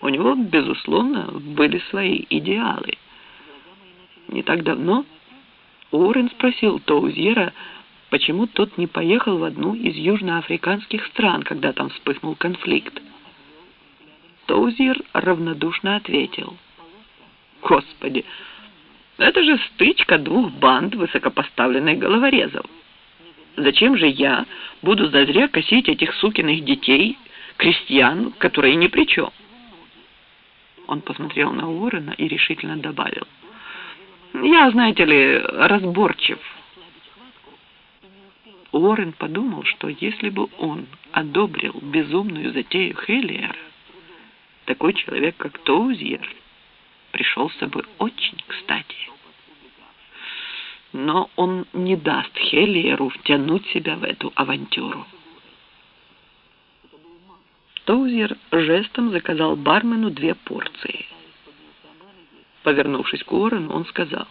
У него, безусловно, были свои идеалы. Не так давно Уоррен спросил Тоузьера, почему тот не поехал в одну из южноафриканских стран, когда там вспыхнул конфликт. Тоузьер равнодушно ответил: «Господи, это же стычка двух банд высокопоставленных головорезов. Зачем же я буду зазря косить этих сукиных детей, крестьян, которые ни при чем?» Он посмотрел на Уоррена и решительно добавил: «Я, знаете ли, разборчив». Уоррен подумал, что если бы он одобрил безумную затею Хеллиера, такой человек, как Тоузьер, пришелся бы очень кстати. Но он не даст Хеллиеру втянуть себя в эту авантюру. Тоузьер жестом заказал бармену 2 порции. Повернувшись к Уоррену, он сказал: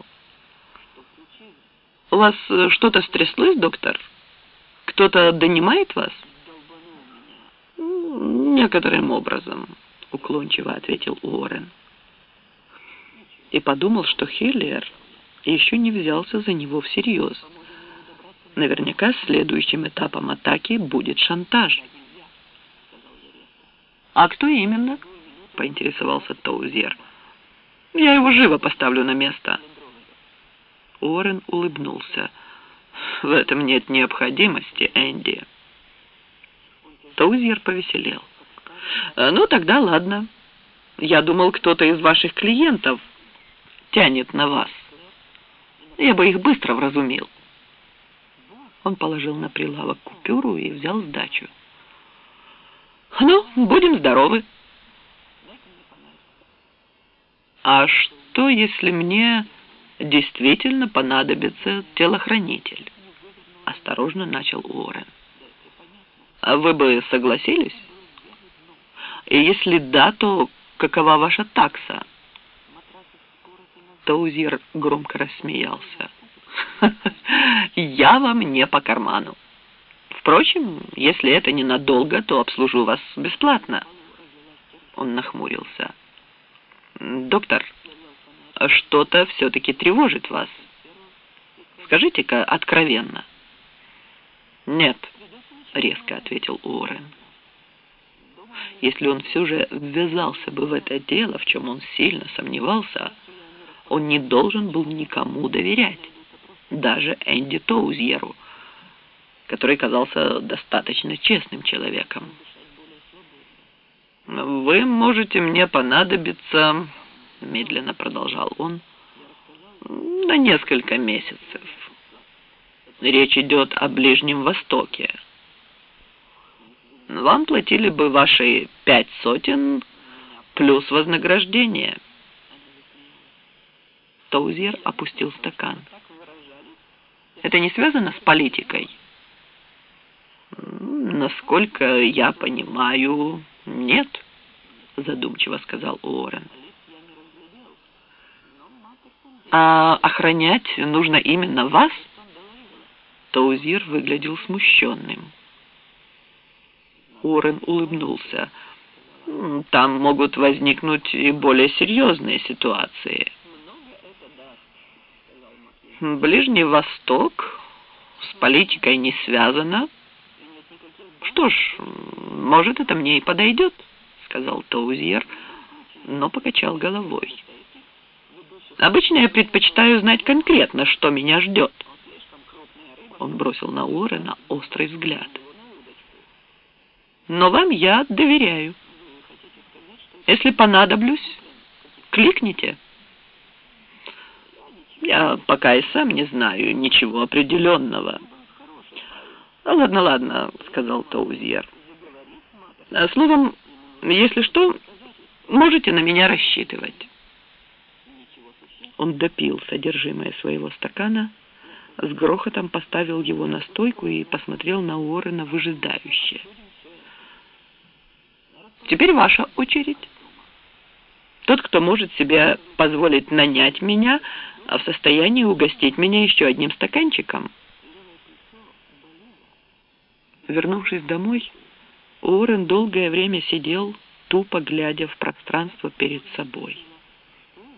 «У вас что-то стряслось, доктор? Кто-то донимает вас?» «Некоторым образом», — уклончиво ответил Уоррен. И подумал, что Хеллиер еще не взялся за него всерьез. Наверняка следующим этапом атаки будет шантаж. «А кто именно?» — поинтересовался Тоузьер. «Я его живо поставлю на место». Уоррен улыбнулся. «В этом нет необходимости, Энди». Тоузьер повеселел. «Ну, тогда ладно. Я думал, кто-то из ваших клиентов тянет на вас. Я бы их быстро вразумил». Он положил на прилавок купюру и взял сдачу. «Ну, будем здоровы». «А что, если мне действительно понадобится телохранитель?» — осторожно начал Уоррен. «А вы бы согласились? И если да, то какова ваша такса?» Тоузьер громко рассмеялся. «Я вам не по карману. Впрочем, если это ненадолго, то обслужу вас бесплатно». Он нахмурился. «Доктор, что-то все-таки тревожит вас. Скажите-ка откровенно». «Нет», — резко ответил Уоррен. Если он все же ввязался бы в это дело, в чем он сильно сомневался, он не должен был никому доверять, даже Энди Тоузьеру, который казался достаточно честным человеком. «Вы можете мне понадобиться», — медленно продолжал он, — «на несколько месяцев. Речь идет о Ближнем Востоке. Вам платили бы ваши 5 сотен плюс вознаграждение». Тоузьер опустил стакан. «Это не связано с политикой?» «Насколько я понимаю, нет», — задумчиво сказал Уоррен. «А охранять нужно именно вас?» Тоузьер выглядел смущенным. Уоррен улыбнулся. «Там могут возникнуть и более серьезные ситуации. Ближний Восток с политикой не связано. Что ж, может, это мне и подойдет», — сказал Тоузьер, но покачал головой. «Обычно я предпочитаю знать конкретно, что меня ждет». Он бросил на Уоррена острый взгляд. «Но вам я доверяю. Если понадоблюсь, кликните». «Я пока и сам не знаю ничего определенного». «Ладно, ладно», — сказал Тоузьер. «Словом, если что, можете на меня рассчитывать». Он допил содержимое своего стакана, с грохотом поставил его на стойку и посмотрел на Уоррена выжидающе. «Теперь ваша очередь. Тот, кто может себе позволить нанять меня, в состоянии угостить меня еще одним стаканчиком». Вернувшись домой, Уоррен долгое время сидел, тупо глядя в пространство перед собой.